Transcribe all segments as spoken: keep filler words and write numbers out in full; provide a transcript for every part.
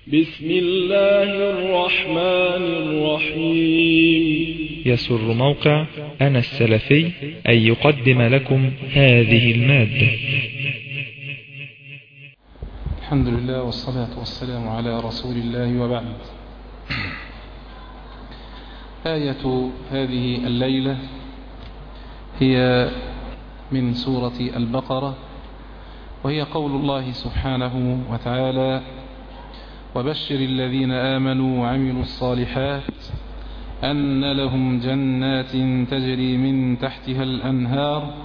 بسم الله الرحمن الرحيم. يسر موقع أنا السلفي أن يقدم لكم هذه المادة. الحمد لله والصلاة والسلام على رسول الله، وبعد. آية هذه الليلة هي من سورة البقرة، وهي قول الله سبحانه وتعالى: وبشر الذين آمنوا وعملوا الصالحات أن لهم جنات تجري من تحتها الأنهار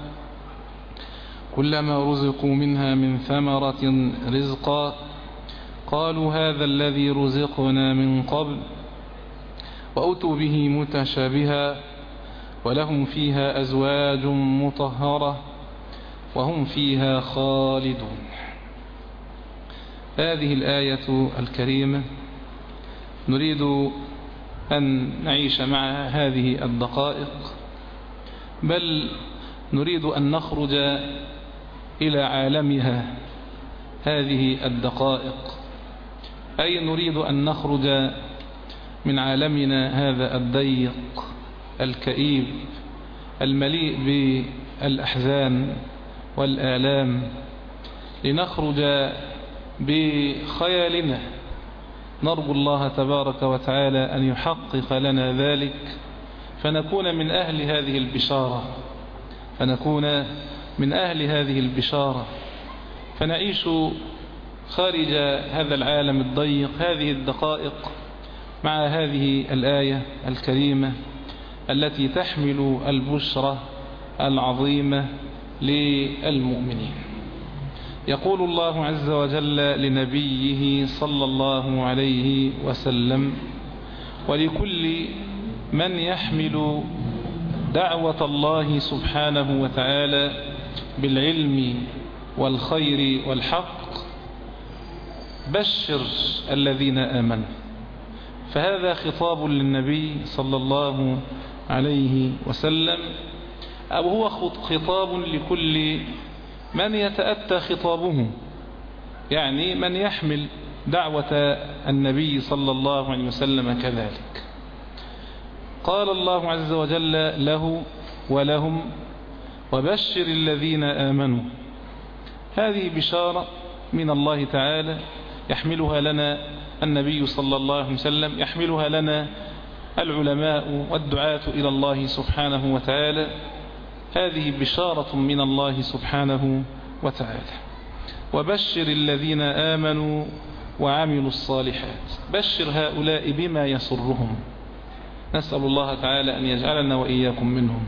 كلما رزقوا منها من ثمرة رزقا قالوا هذا الذي رزقنا من قبل وأتوا به متشابها ولهم فيها أزواج مطهرة وهم فيها خالدون. هذه الآية الكريمة نريد أن نعيش مع هذه الدقائق، بل نريد أن نخرج إلى عالمها هذه الدقائق، أي نريد أن نخرج من عالمنا هذا الضيق الكئيب المليء بالأحزان والآلام، لنخرج بخيالنا. نرجو الله تبارك وتعالى أن يحقق لنا ذلك، فنكون من أهل هذه البشارة فنكون من أهل هذه البشارة فنعيش خارج هذا العالم الضيق هذه الدقائق مع هذه الآية الكريمة التي تحمل البشرى العظيمة للمؤمنين. يقول الله عز وجل لنبيه صلى الله عليه وسلم: ولكل من يحمل دعوة الله سبحانه وتعالى بالعلم والخير والحق بشر الذين آمنوا. فهذا خطاب للنبي صلى الله عليه وسلم، أو هو خطاب لكل من يتأتى خطابه، يعني من يحمل دعوة النبي صلى الله عليه وسلم كذلك. قال الله عز وجل له ولهم: وبشر الذين آمنوا. هذه بشارة من الله تعالى يحملها لنا النبي صلى الله عليه وسلم، يحملها لنا العلماء والدعاة إلى الله سبحانه وتعالى. هذه بشارة من الله سبحانه وتعالى. وبشر الذين آمنوا وعملوا الصالحات. بشر هؤلاء بما يسرهم، نسأل الله تعالى أن يجعلنا وإياكم منهم.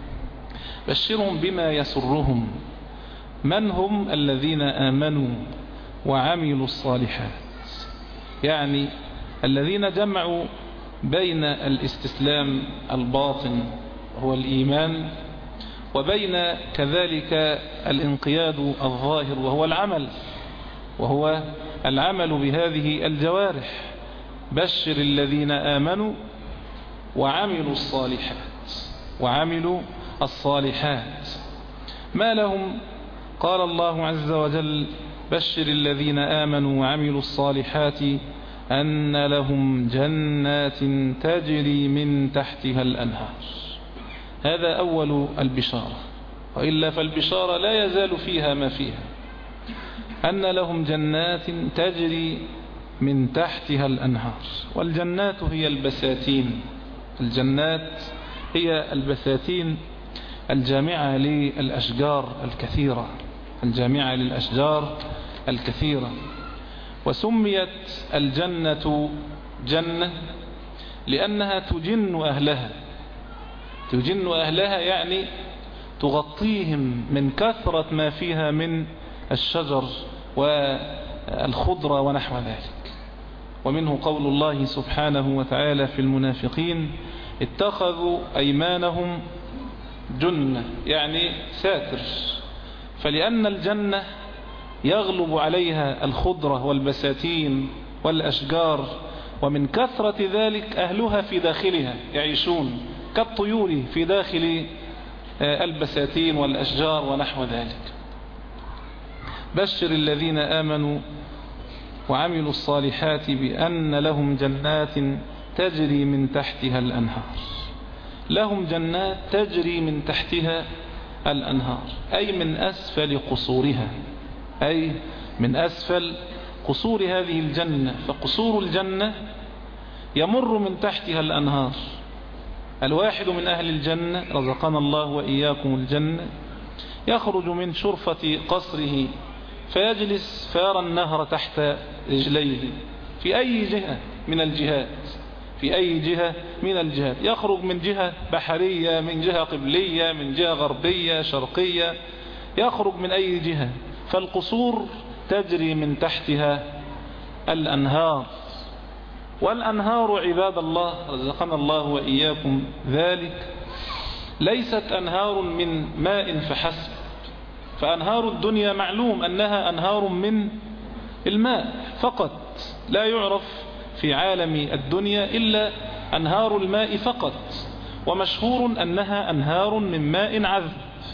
بشرهم بما يسرهم. من هم الذين آمنوا وعملوا الصالحات؟ يعني الذين جمعوا بين الاستسلام الباطن هو الإيمان، وبين كذلك الانقياد الظاهر وهو العمل وهو العمل بهذه الجوارح. بشر الذين آمنوا وعملوا الصالحات وعملوا الصالحات ما لهم؟ قال الله عز وجل: بشر الذين آمنوا وعملوا الصالحات أن لهم جنات تجري من تحتها الأنهار. هذا أول البشارة، وإلا فالبشارة لا يزال فيها ما فيها. أن لهم جنات تجري من تحتها الأنهار. والجنات هي البساتين. الجنات هي البساتين الجامعة للأشجار الكثيرة الجامعة للأشجار الكثيرة. وسميت الجنة جنة لأنها تجن أهلها. تجن أهلها يعني تغطيهم من كثرة ما فيها من الشجر والخضرة ونحو ذلك. ومنه قول الله سبحانه وتعالى في المنافقين: اتخذوا أيمانهم جنة، يعني ساتر. فلأن الجنة يغلب عليها الخضرة والبساتين والأشجار، ومن كثرة ذلك أهلها في داخلها يعيشون كالطيور في داخل البساتين والأشجار ونحو ذلك. بشر الذين آمنوا وعملوا الصالحات بأن لهم جنات تجري من تحتها الأنهار. لهم جنات تجري من تحتها الأنهار، أي من أسفل قصورها، أي من أسفل قصور هذه الجنة. فقصور الجنة يمر من تحتها الأنهار. الواحد من أهل الجنة رزقنا الله وإياكم الجنة يخرج من شرفة قصره فيجلس فيرى النهر تحت رجليه في أي جهة من الجهات، في أي جهة من الجهات، يخرج من جهة بحرية، من جهة قبلية، من جهة غربية شرقية، يخرج من أي جهة. فالقصور تجري من تحتها الأنهار. والأنهار عباد الله رزقنا الله وإياكم ذلك ليست أنهار من ماء فحسب، فأنهار الدنيا معلوم أنها أنهار من الماء فقط، لا يعرف في عالم الدنيا إلا أنهار الماء فقط، ومشهور أنها أنهار من ماء عذب.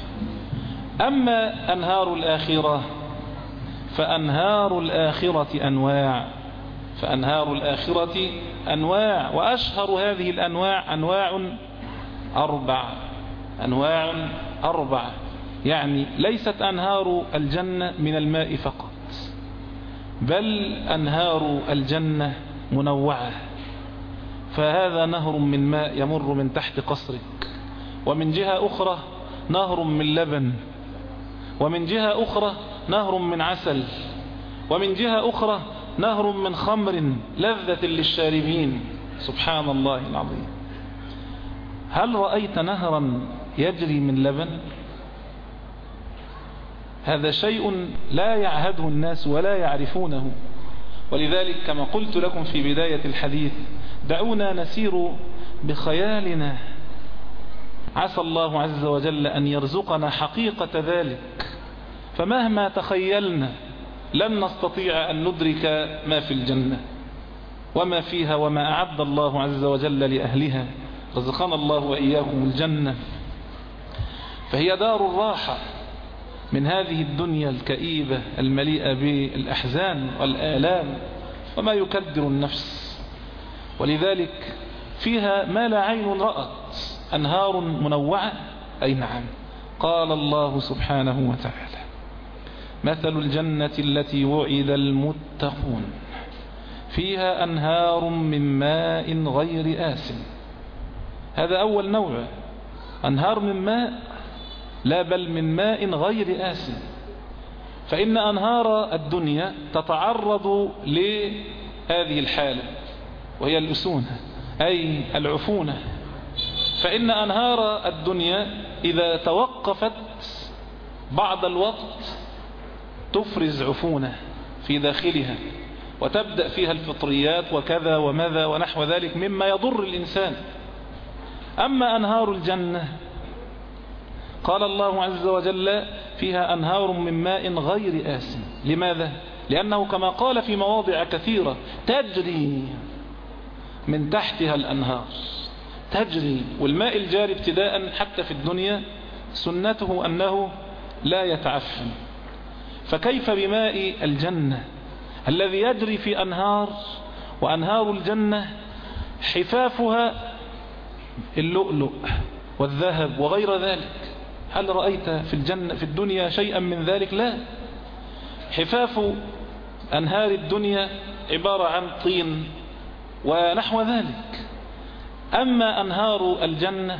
أما أنهار الآخرة فأنهار الآخرة أنواع، فأنهار الآخرة أنواع، وأشهر هذه الأنواع أنواع أربع، أنواع أربع، يعني ليست أنهار الجنة من الماء فقط، بل أنهار الجنة منوعة. فهذا نهر من ماء يمر من تحت قصرك، ومن جهة أخرى نهر من لبن، ومن جهة أخرى نهر من عسل، ومن جهة أخرى نهر من خمر لذة للشاربين. سبحان الله العظيم. هل رأيت نهرا يجري من لبن؟ هذا شيء لا يعهده الناس ولا يعرفونه. ولذلك كما قلت لكم في بداية الحديث دعونا نسير بخيالنا، عسى الله عز وجل أن يرزقنا حقيقة ذلك، فمهما تخيلنا لن نستطيع أن ندرك ما في الجنة وما فيها وما أعد الله عز وجل لأهلها. رزقنا الله وإياكم الجنة، فهي دار الراحة من هذه الدنيا الكئيبة المليئة بالأحزان والآلام وما يكدر النفس. ولذلك فيها ما لا عين رأت، أنهار منوعة، أي نعم. قال الله سبحانه وتعالى مثل الجنة التي وعد المتقون فيها أنهار من ماء غير آسن. هذا أول نوع، أنهار من ماء، لا بل من ماء غير آسن. فإن أنهار الدنيا تتعرض لهذه الحالة وهي الأسونة، أي العفونة. فإن أنهار الدنيا إذا توقفت بعض الوقت تفرز عفونة في داخلها، وتبدأ فيها الفطريات وكذا وماذا ونحو ذلك مما يضر الإنسان. أما أنهار الجنة قال الله عز وجل فيها أنهار من ماء غير آسن. لماذا؟ لأنه كما قال في مواضع كثيرة تجري من تحتها الأنهار، تجري. والماء الجاري ابتداء حتى في الدنيا سنته أنه لا يتعفن، فكيف بماء الجنة الذي يجري في أنهار، وأنهار الجنة حفافها اللؤلؤ والذهب وغير ذلك. هل رأيت في الجنة في الدنيا شيئا من ذلك؟ لا. حفاف أنهار الدنيا عبارة عن طين ونحو ذلك. أما أنهار الجنة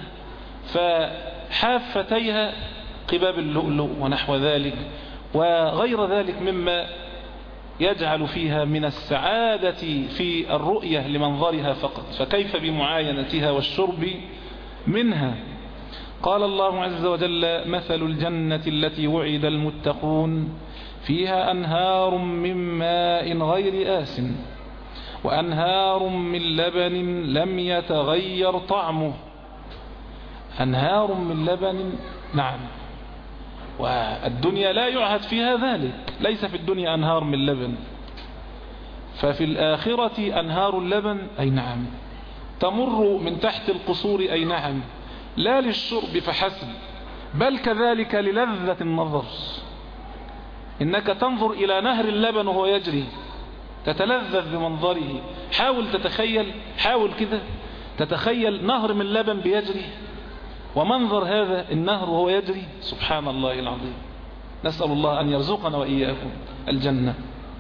فحافتيها قباب اللؤلؤ ونحو ذلك وغير ذلك مما يجعل فيها من السعادة في الرؤية لمنظرها فقط، فكيف بمعاينتها والشرب منها. قال الله عز وجل مثل الجنة التي وعد المتقون فيها أنهار من ماء غير آسن وأنهار من لبن لم يتغير طعمه. أنهار من لبن، نعم، والدنيا لا يعهد فيها ذلك، ليس في الدنيا أنهار من لبن. ففي الآخرة أنهار اللبن، أي نعم، تمر من تحت القصور، أي نعم، لا للشرب فحسب بل كذلك للذة النظر. إنك تنظر إلى نهر اللبن وهو يجري، تتلذذ بمنظره. حاول تتخيل، حاول كده تتخيل نهر من لبن بيجري، ومنظر هذا النهر وهو يجري، سبحان الله العظيم. نسأل الله أن يرزقنا وإياكم الجنة.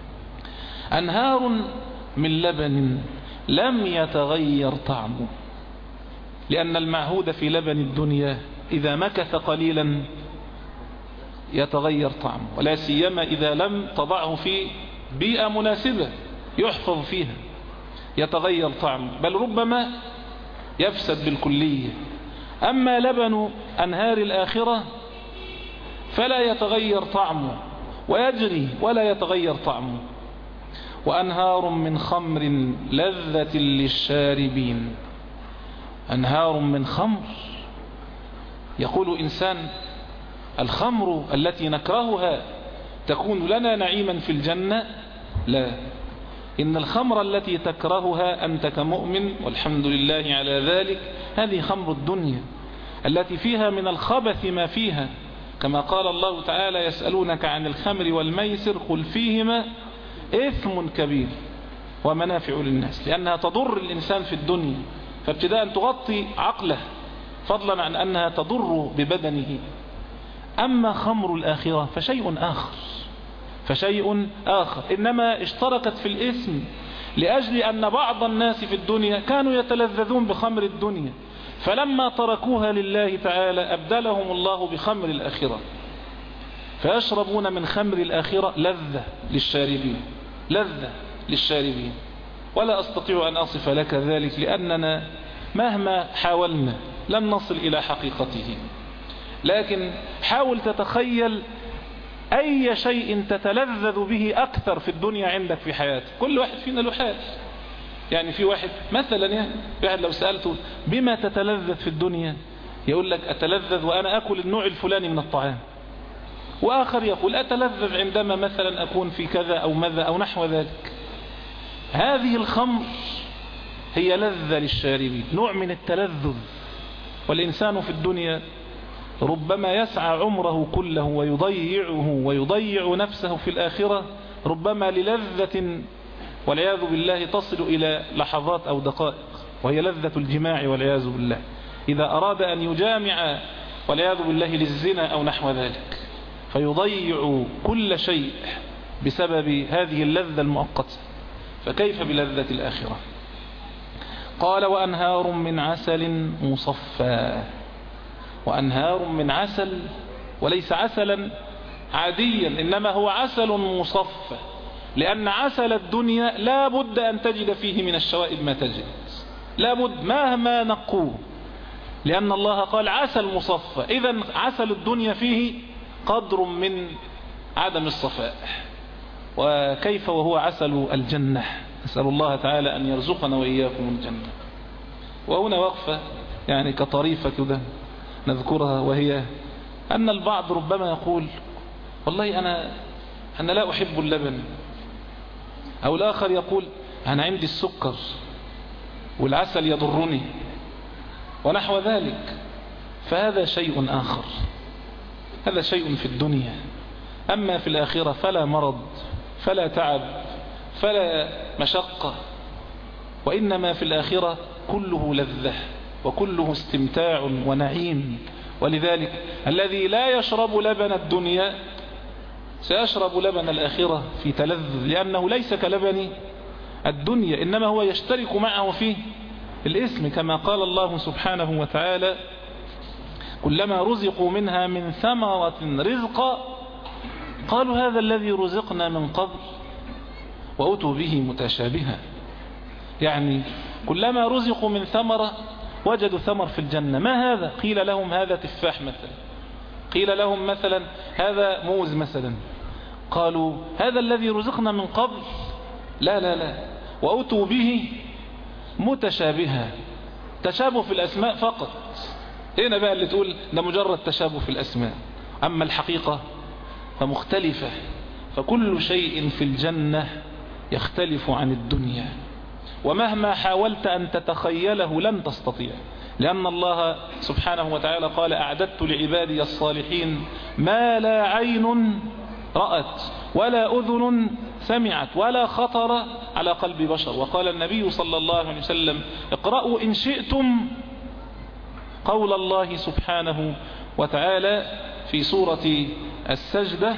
أنهار من لبن لم يتغير طعمه، لأن المعهود في لبن الدنيا إذا مكث قليلا يتغير طعمه، ولا سيما إذا لم تضعه في بيئة مناسبة يحفظ فيها يتغير طعمه، بل ربما يفسد بالكلية. أما لبن أنهار الآخرة فلا يتغير طعمه ويجري ولا يتغير طعمه. وأنهار من خمر لذة للشاربين. أنهار من خمر، يقول إنسان الخمر التي نكرهها تكون لنا نعيما في الجنة؟ لا، إن الخمر التي تكرهها أنت كمؤمن والحمد لله على ذلك هذه خمر الدنيا التي فيها من الخبث ما فيها، كما قال الله تعالى يسألونك عن الخمر والميسر قل فيهما إثم كبير ومنافع للناس، لأنها تضر الإنسان في الدنيا، فابتداء تغطي عقله فضلا عن أنها تضر ببدنه. أما خمر الآخرة فشيء آخر، فشيء آخر إنما اشتركت في الاسم لأجل أن بعض الناس في الدنيا كانوا يتلذذون بخمر الدنيا، فلما تركوها لله تعالى أبدلهم الله بخمر الآخرة، فيشربون من خمر الآخرة لذة للشاربين، لذة للشاربين. ولا أستطيع أن أصف لك ذلك لأننا مهما حاولنا لن نصل إلى حقيقته، لكن حاول تتخيل أي شيء تتلذذ به أكثر في الدنيا عندك في حياتك. كل واحد فينا له حال، يعني في واحد مثلا يعني واحد لو سألته بما تتلذذ في الدنيا يقول لك أتلذذ وأنا أكل النوع الفلاني من الطعام، وآخر يقول أتلذذ عندما مثلا أكون في كذا أو ماذا أو نحو ذلك. هذه الخمر هي لذة للشاربين، نوع من التلذذ. والإنسان في الدنيا ربما يسعى عمره كله ويضيعه ويضيع نفسه في الآخرة ربما للذة والعياذ بالله تصل إلى لحظات أو دقائق، وهي لذة الجماع والعياذ بالله، إذا أراد أن يجامع والعياذ بالله للزنا أو نحو ذلك، فيضيع كل شيء بسبب هذه اللذة المؤقتة، فكيف بلذة الآخرة؟ قال وأنهار من عسل مصفى. وأنهار من عسل، وليس عسلا عاديا إنما هو عسل مصفى، لأن عسل الدنيا لا بد أن تجد فيه من الشوائب ما تجد، لا بد مهما نقوه، لأن الله قال عسل مصفى، إذن عسل الدنيا فيه قدر من عدم الصفاء، وكيف وهو عسل الجنة؟ نسأل الله تعالى أن يرزقنا وإياكم الجنة. وهنا وقفة يعني كطريفة كده نذكرها، وهي أن البعض ربما يقول والله أنا أنا لا أحب اللبن، أو الآخر يقول أنا عندي السكر والعسل يضرني ونحو ذلك، فهذا شيء آخر، هذا شيء في الدنيا. أما في الآخرة فلا مرض فلا تعب فلا مشقة، وإنما في الآخرة كله لذة وكله استمتاع ونعيم. ولذلك الذي لا يشرب لبن الدنيا سيشرب لبن الآخرة في تلذذ، لأنه ليس كلبن الدنيا إنما هو يشترك معه في الاسم، كما قال الله سبحانه وتعالى كلما رزقوا منها من ثمرة رزقا قالوا هذا الذي رزقنا من قبل وأتوا به متشابها، يعني كلما رزقوا من ثمرة وجدوا ثمر في الجنة، ما هذا؟ قيل لهم هذا تفاح مثلا، قيل لهم مثلا هذا موز مثلا، قالوا هذا الذي رزقنا من قبل، لا لا لا، وأتوا به متشابها، تشابه في الأسماء فقط. هنا بقى اللي تقول ده مجرد تشابه في الأسماء، أما الحقيقة فمختلفة، فكل شيء في الجنة يختلف عن الدنيا، ومهما حاولت أن تتخيله لن تستطيع، لأن الله سبحانه وتعالى قال أعددت لعبادي الصالحين ما لا عين رأت ولا أذن سمعت ولا خطر على قلب بشر. وقال النبي صلى الله عليه وسلم: اقرأوا إن شئتم قول الله سبحانه وتعالى في سورة السجدة: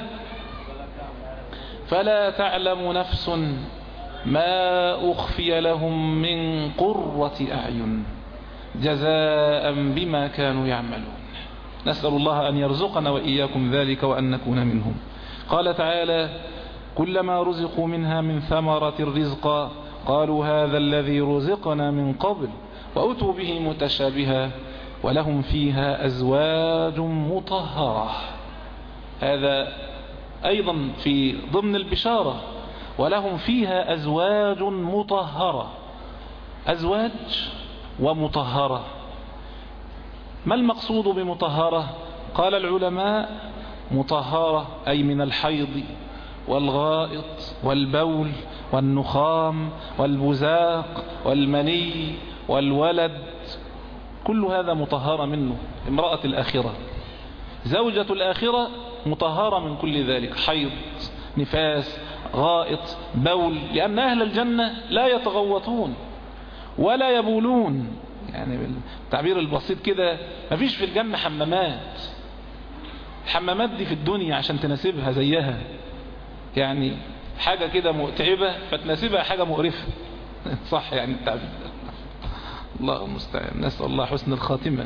فلا تعلم نفس ما أخفي لهم من قرة أعين جزاء بما كانوا يعملون. نسأل الله أن يرزقنا وإياكم ذلك وأن نكون منهم. قال تعالى: كلما رزقوا منها من ثمرة رزقا قالوا هذا الذي رزقنا من قبل وأتوا به متشابها ولهم فيها أزواج مطهرة. هذا أيضا في ضمن البشارة: ولهم فيها أزواج مطهرة. أزواج ومطهرة، ما المقصود بمطهرة؟ قال العلماء: مطهرة أي من الحيض والغائط والبول والنخام والبزاق والمني والولد، كل هذا مطهرة منه. امرأة الآخرة، زوجة الآخرة مطهرة من كل ذلك، حيض، نفاس، غائط، بول، لأن أهل الجنة لا يتغوطون ولا يبولون. يعني بالتعبير البسيط كده، مفيش في الجنة حمامات. الحمامات دي في الدنيا عشان تناسبها زيها، يعني حاجة كده متعبة فتناسبها حاجة مقرفة. صح يعني التعبير. الله المستعان، نسأل الله حسن الخاتمة.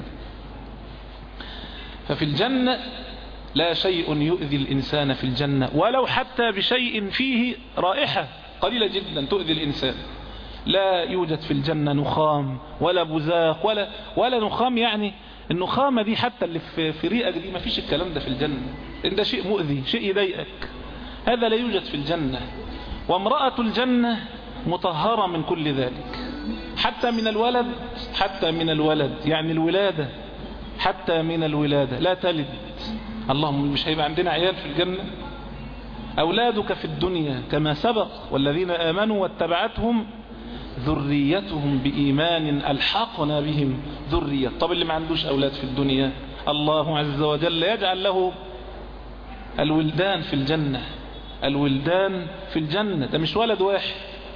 ففي الجنة لا شيء يؤذي الإنسان في الجنة، ولو حتى بشيء فيه رائحة قليلة جدا تؤذي الإنسان. لا يوجد في الجنة نخام ولا بزاق ولا ولا نخام، يعني النخامة دي حتى اللي في, في ريقك دي ما فيش الكلام ده في الجنة. إن ده شيء مؤذي، شيء يضايقك، هذا لا يوجد في الجنة. وامرأة الجنة مطهرة من كل ذلك، حتى من الولد، حتى من الولد يعني الولادة، حتى من الولادة لا تلد. اللهم مش هيبقى عندنا عيال في الجنة؟ أولادك في الدنيا كما سبق: والذين آمنوا واتبعتهم ذريتهم بإيمان ألحقنا بهم ذرية. طب اللي ما عندوش أولاد في الدنيا، الله عز وجل يجعل له الولدان في الجنة. الولدان في الجنة، ده مش ولد واحد،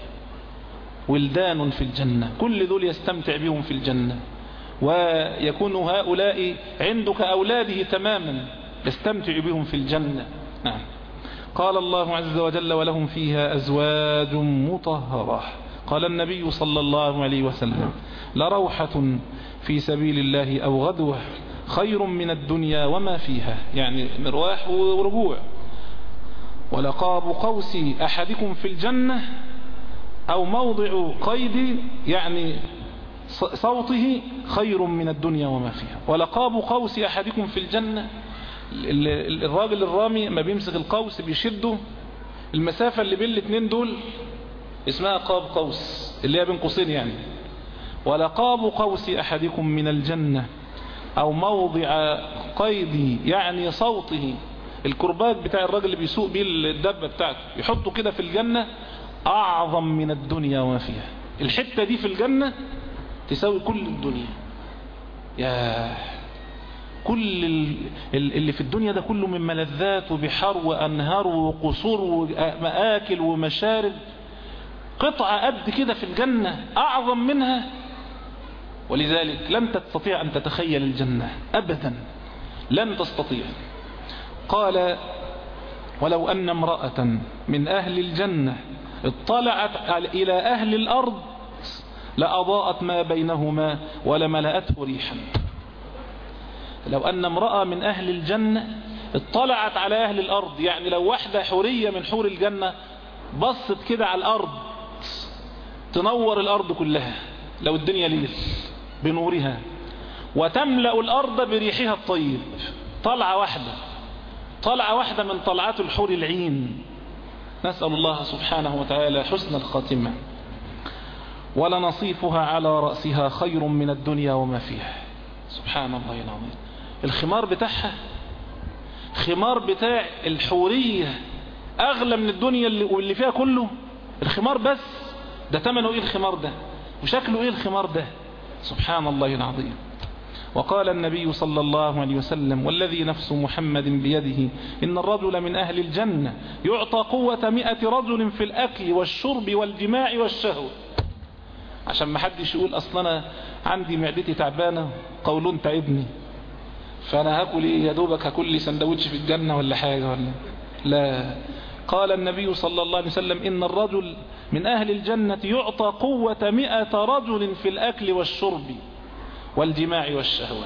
ولدان في الجنة، كل ذول يستمتع بهم في الجنة، ويكون هؤلاء عندك أولاده تماما يستمتع بهم في الجنة. نعم. قال الله عز وجل: ولهم فيها أزواج مطهرة. قال النبي صلى الله عليه وسلم: لروحة في سبيل الله أو غدوة خير من الدنيا وما فيها، يعني مرواح ورجوع. ولقاب قوس أحدكم في الجنة أو موضع قيد يعني صوته خير من الدنيا وما فيها. ولقاب قوس أحدكم في الجنة، الراجل الرامي ما بيمسك القوس بيشده، المسافة اللي بين الاثنين دول اسمها قاب قوس، اللي هي بين قوسين يعني. ولقاب قوس أحدكم من الجنة أو موضع قيد يعني صوته، الكرباج بتاع الراجل اللي بيسوق بيه الدبة بتاعته يحطه كده في الجنة، أعظم من الدنيا وما فيها. الحتة دي في الجنة تساوي كل الدنيا. يا كل اللي في الدنيا ده كله من ملذات وبحار وأنهار وقصور ومآكل ومشارب، قطعة قد كده في الجنة أعظم منها. ولذلك لن تستطيع أن تتخيل الجنة أبدا، لن تستطيع. قال: ولو أن امرأة من أهل الجنة اطلعت إلى أهل الأرض لأضاءت ما بينهما ولملأته ريحا. لو أن امرأة من أهل الجنة اطلعت على أهل الأرض، يعني لو واحدة حورية من حور الجنة بصت كده على الأرض تنور الأرض كلها لو الدنيا ليل بنورها، وتملأ الأرض بريحها الطيب. طلعة واحدة، طلعة واحدة من طلعات الحور العين. نسأل الله سبحانه وتعالى حسن الخاتمة. ولنصيفها على رأسها خير من الدنيا وما فيها. سبحان الله العظيم. الخمار بتاعها، خمار بتاع الحورية أغلى من الدنيا اللي, واللي فيها كله. الخمار بس ده ثمنه إيه الخمار ده، وشكله إيه الخمار ده؟ سبحان الله العظيم. وقال النبي صلى الله عليه وسلم: والذي نفس محمد بيده إن الرجل من أهل الجنة يعطى قوة مئة رجل في الأكل والشرب والجماع والشهوة. عشان ما حدش يقول أصلا عندي معدتي تعبانة، قولون تعبني، فأنا هاكل إيه يا دوبك، هاكل لي سندوتش في الجنة ولا حاجة ولا لا. قال النبي صلى الله عليه وسلم: إن الرجل من أهل الجنة يعطى قوة مئة رجل في الأكل والشرب والجماع والشهوة.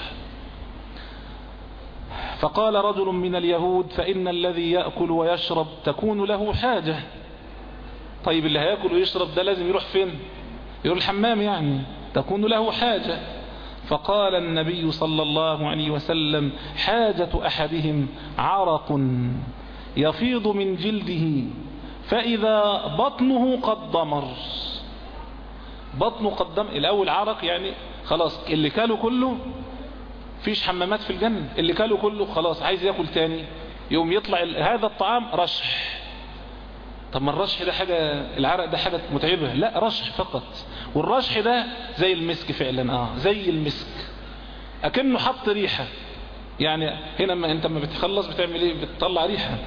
فقال رجل من اليهود: فإن الذي يأكل ويشرب تكون له حاجة. طيب اللي هيأكل ويشرب ده لازم يروح فين؟ يروح الحمام يعني، تكون له حاجة. فقال النبي صلى الله عليه وسلم: حاجة أحدهم عرق يفيض من جلده فإذا بطنه قد ضمر. بطنه قد ضمر، الأول عرق يعني خلاص اللي كاله كله، فيش حمامات في الجنة، اللي كاله كله خلاص عايز يأكل تاني، يوم يطلع هذا الطعام رشح. طب ما الرشح ده حاجة، العرق ده حاجة متعبة؟ لا، رشح فقط. والرشح ده زي المسك فعلا، اه زي المسك، اكنه حط ريحة يعني. هنا ما انت ما بتخلص بتعمل ايه؟ بتطلع ريحة.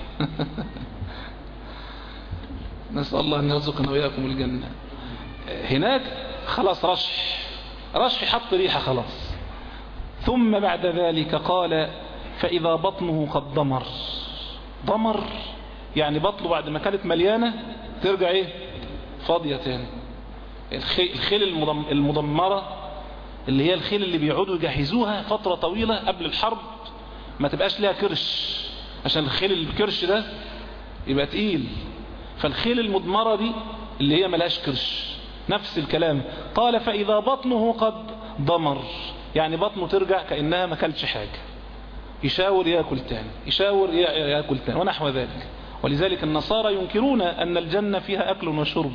نسأل الله ان يرزقنا وإياكم الجنة. هناك خلاص رشح، رشح حط ريحة خلاص. ثم بعد ذلك قال: فإذا بطنه قد ضمر. ضمر يعني بطنه بعد ما كانت مليانة ترجع ايه؟ فاضية تاني. الخيل المدمرة اللي هي الخيل اللي بيقعدوا يجهزوها فترة طويلة قبل الحرب ما تبقاش لها كرش، عشان الخيل الكرش ده يبقى تقيل. فالخيل المدمرة دي اللي هي ملاش كرش، نفس الكلام. قال: فإذا بطنه قد ضمر، يعني بطنه ترجع كأنها ما كلتش حاجة، يشاور يأكل تاني، يشاور يأكل تاني ونحو ذلك. ولذلك النصارى ينكرون أن الجنة فيها أكل وشرب،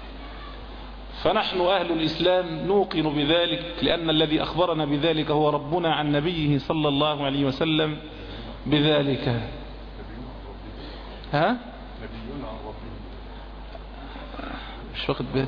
فنحن أهل الإسلام نوقن بذلك، لأن الذي أخبرنا بذلك هو ربنا عن نبيه صلى الله عليه وسلم بذلك. ها؟ مش واخد بالي.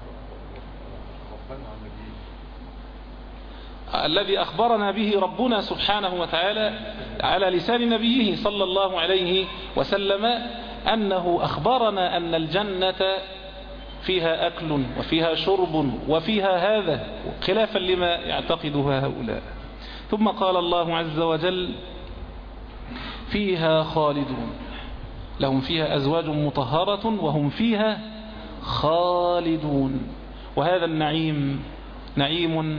الذي أخبرنا به ربنا سبحانه وتعالى على لسان نبيه صلى الله عليه وسلم أنه أخبرنا أن الجنة فيها أكل وفيها شرب وفيها هذا، خلافا لما يعتقدها هؤلاء. ثم قال الله عز وجل: فيها خالدون، لهم فيها أزواج مطهرة وهم فيها خالدون. وهذا النعيم نعيم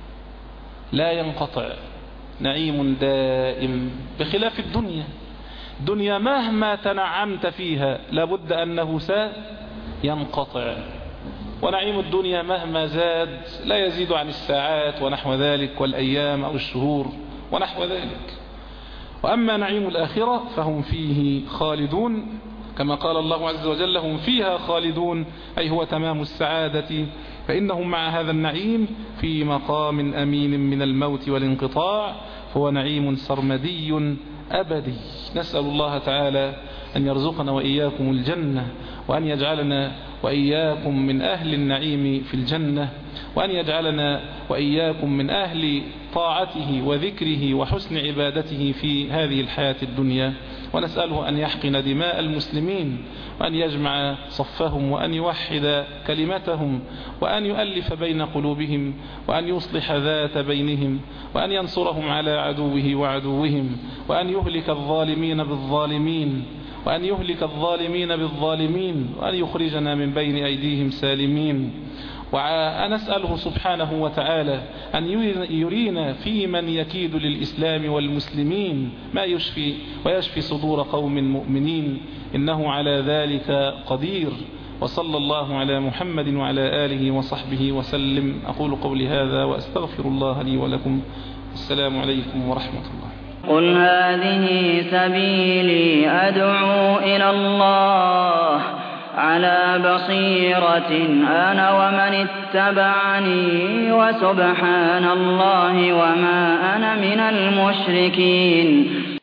لا ينقطع، نعيم دائم، بخلاف الدنيا. الدنيا مهما تنعمت فيها لابد أنه سينقطع، ونعيم الدنيا مهما زاد لا يزيد عن الساعات ونحو ذلك، والأيام أو الشهور ونحو ذلك. وأما نعيم الآخرة فهم فيه خالدون، كما قال الله عز وجل: هم فيها خالدون، أي هو تمام السعادة، فإنهم مع هذا النعيم في مقام أمين من الموت والانقطاع، هو نعيم سرمدي أبدي. نسأل الله تعالى أن يرزقنا وإياكم الجنة، وأن يجعلنا وإياكم من أهل النعيم في الجنة، وأن يجعلنا وإياكم من أهل طاعته وذكره وحسن عبادته في هذه الحياة الدنيا. ونسأله أن يحقن دماء المسلمين، وأن يجمع صفهم، وأن يوحد كلمتهم، وأن يؤلف بين قلوبهم، وأن يصلح ذات بينهم، وأن ينصرهم على عدوه وعدوهم، وأن يهلك الظالمين بالظالمين وأن يهلك الظالمين بالظالمين وأن يخرجنا من بين أيديهم سالمين. ونسأله سبحانه وتعالى أن يرينا في من يكيد للإسلام والمسلمين ما يشفي ويشفي صدور قوم مؤمنين، إنه على ذلك قدير. وصلى الله على محمد وعلى آله وصحبه وسلم. أقول قولي هذا وأستغفر الله لي ولكم. السلام عليكم ورحمة الله. قل هذه سبيلي أدعو إلى الله على بصيرة أنا ومن اتبعني، وسبحان الله وما أنا من المشركين.